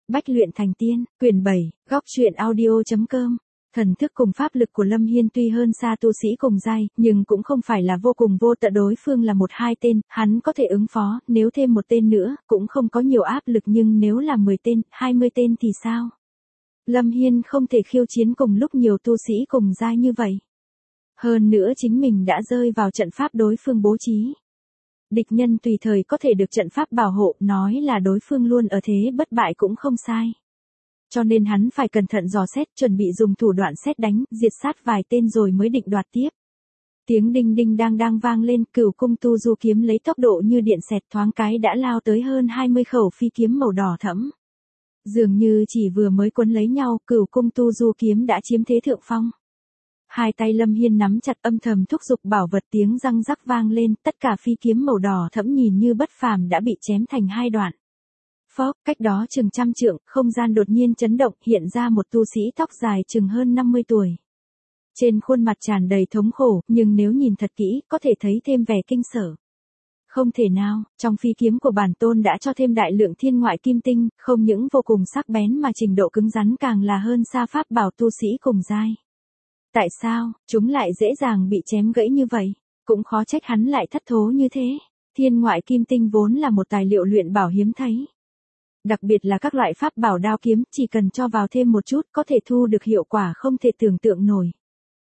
Bách luyện thành tiên, quyển 7, góc truyện audio.com. Thần thức cùng pháp lực của Lâm Hiên tuy hơn xa tu sĩ cùng giai, nhưng cũng không phải là vô cùng vô tận, đối phương là 1-2 tên, hắn có thể ứng phó, nếu thêm một tên nữa, cũng không có nhiều áp lực, nhưng nếu là 10 tên, 20 tên thì sao? Lâm Hiên không thể khiêu chiến cùng lúc nhiều tu sĩ cùng giai như vậy. Hơn nữa chính mình đã rơi vào trận pháp đối phương bố trí. Địch nhân tùy thời có thể được trận pháp bảo hộ, nói là đối phương luôn ở thế bất bại cũng không sai. Cho nên hắn phải cẩn thận dò xét, chuẩn bị dùng thủ đoạn sét đánh, diệt sát vài tên rồi mới định đoạt tiếp. Tiếng đinh đinh đang vang lên, Cửu Cung Tu Du kiếm lấy tốc độ như điện xẹt thoáng cái đã lao tới hơn 20 khẩu phi kiếm màu đỏ thẫm. Dường như chỉ vừa mới quấn lấy nhau, Cửu Cung Tu Du kiếm đã chiếm thế thượng phong. Hai tay Lâm Hiên nắm chặt, âm thầm thúc giục bảo vật, tiếng răng rắc vang lên, tất cả phi kiếm màu đỏ thẫm nhìn như bất phàm đã bị chém thành hai đoạn. Phốc, cách đó chừng trăm trượng, không gian đột nhiên chấn động, hiện ra một tu sĩ tóc dài chừng hơn 50 tuổi. Trên khuôn mặt tràn đầy thống khổ, nhưng nếu nhìn thật kỹ, có thể thấy thêm vẻ kinh sở. Không thể nào, trong phi kiếm của bản tôn đã cho thêm đại lượng thiên ngoại kim tinh, không những vô cùng sắc bén mà trình độ cứng rắn càng là hơn xa pháp bảo tu sĩ cùng giai. Tại sao, chúng lại dễ dàng bị chém gãy như vậy? Cũng khó trách hắn lại thất thố như thế. Thiên ngoại kim tinh vốn là một tài liệu luyện bảo hiếm thấy. Đặc biệt là các loại pháp bảo đao kiếm, chỉ cần cho vào thêm một chút có thể thu được hiệu quả không thể tưởng tượng nổi.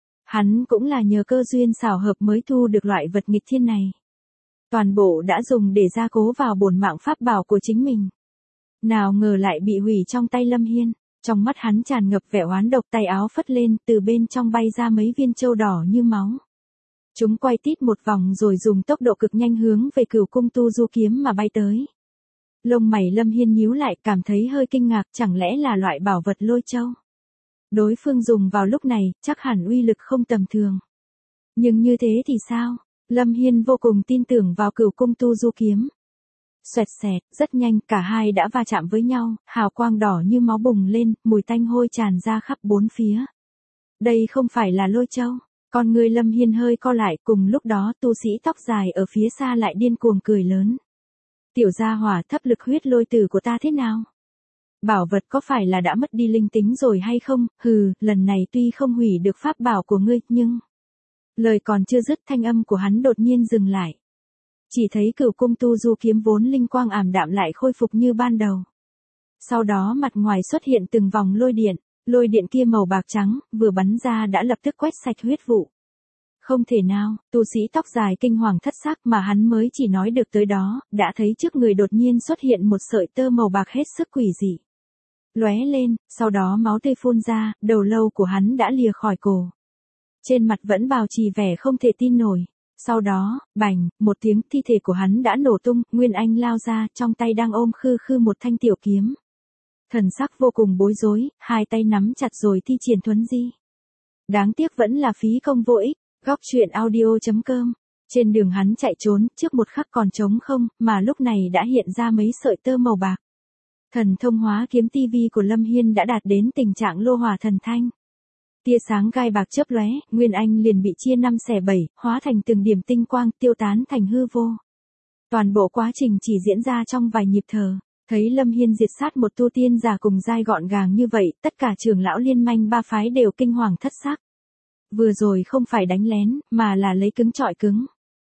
Hắn cũng là nhờ cơ duyên xảo hợp mới thu được loại vật nghịch thiên này. Toàn bộ đã dùng để gia cố vào bổn mạng pháp bảo của chính mình. Nào ngờ lại bị hủy trong tay Lâm Hiên. Trong mắt hắn tràn ngập vẻ oán độc, tay áo phất lên, từ bên trong bay ra mấy viên châu đỏ như máu. Chúng quay tít một vòng rồi dùng tốc độ cực nhanh hướng về Cửu Cung Tu Du kiếm mà bay tới. Lông mày Lâm Hiên nhíu lại, cảm thấy hơi kinh ngạc, chẳng lẽ là loại bảo vật lôi châu. Đối phương dùng vào lúc này, chắc hẳn uy lực không tầm thường. Nhưng như thế thì sao? Lâm Hiên vô cùng tin tưởng vào Cửu Cung Tu Du kiếm. Xoẹt xẹt, rất nhanh, cả hai đã va chạm với nhau, hào quang đỏ như máu bùng lên, mùi tanh hôi tràn ra khắp bốn phía. Đây không phải là lôi châu. Con người Lâm Hiên hơi co lại, cùng lúc đó tu sĩ tóc dài ở phía xa lại điên cuồng cười lớn. Tiểu gia hỏa, thấp lực huyết lôi tử của ta thế nào? Bảo vật có phải là đã mất đi linh tính rồi hay không? Hừ, lần này tuy không hủy được pháp bảo của ngươi, nhưng... Lời còn chưa dứt, thanh âm của hắn đột nhiên dừng lại. Chỉ thấy Cửu Cung Tu Du kiếm vốn linh quang ảm đạm lại khôi phục như ban đầu. Sau đó mặt ngoài xuất hiện từng vòng lôi điện kia màu bạc trắng, vừa bắn ra đã lập tức quét sạch huyết vụ. Không thể nào, tu sĩ tóc dài kinh hoàng thất xác, mà hắn mới chỉ nói được tới đó, đã thấy trước người đột nhiên xuất hiện một sợi tơ màu bạc hết sức quỷ dị. Lóe lên, sau đó máu tươi phun ra, đầu lâu của hắn đã lìa khỏi cổ. Trên mặt vẫn bào trì vẻ không thể tin nổi. Sau đó, bành, một tiếng, thi thể của hắn đã nổ tung, Nguyên Anh lao ra, trong tay đang ôm khư một thanh tiểu kiếm. Thần sắc vô cùng bối rối, hai tay nắm chặt rồi thi triển thuấn di. Đáng tiếc vẫn là phí công vô ích. Góc truyện audio.com. Trên đường hắn chạy trốn, trước một khắc còn trống không, mà lúc này đã hiện ra mấy sợi tơ màu bạc. Thần thông hóa kiếm tivi của Lâm Hiên đã đạt đến tình trạng lô hỏa thần thanh. Tia sáng gai bạc chớp lóe, Nguyên Anh liền bị chia 5/7, hóa thành từng điểm tinh quang, tiêu tán thành hư vô. Toàn bộ quá trình chỉ diễn ra trong vài nhịp thở. Thấy Lâm Hiên diệt sát một tu tiên giả cùng giai gọn gàng như vậy, tất cả trưởng lão liên manh ba phái đều kinh hoàng thất sắc. Vừa rồi không phải đánh lén, mà là lấy cứng chọi cứng.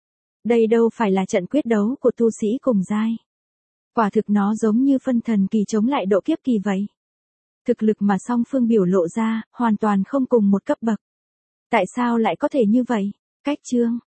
Đây đâu phải là trận quyết đấu của tu sĩ cùng giai. Quả thực nó giống như phân thần kỳ chống lại độ kiếp kỳ vậy. Thực lực mà song phương biểu lộ ra, hoàn toàn không cùng một cấp bậc. Tại sao lại có thể như vậy? Cách chương.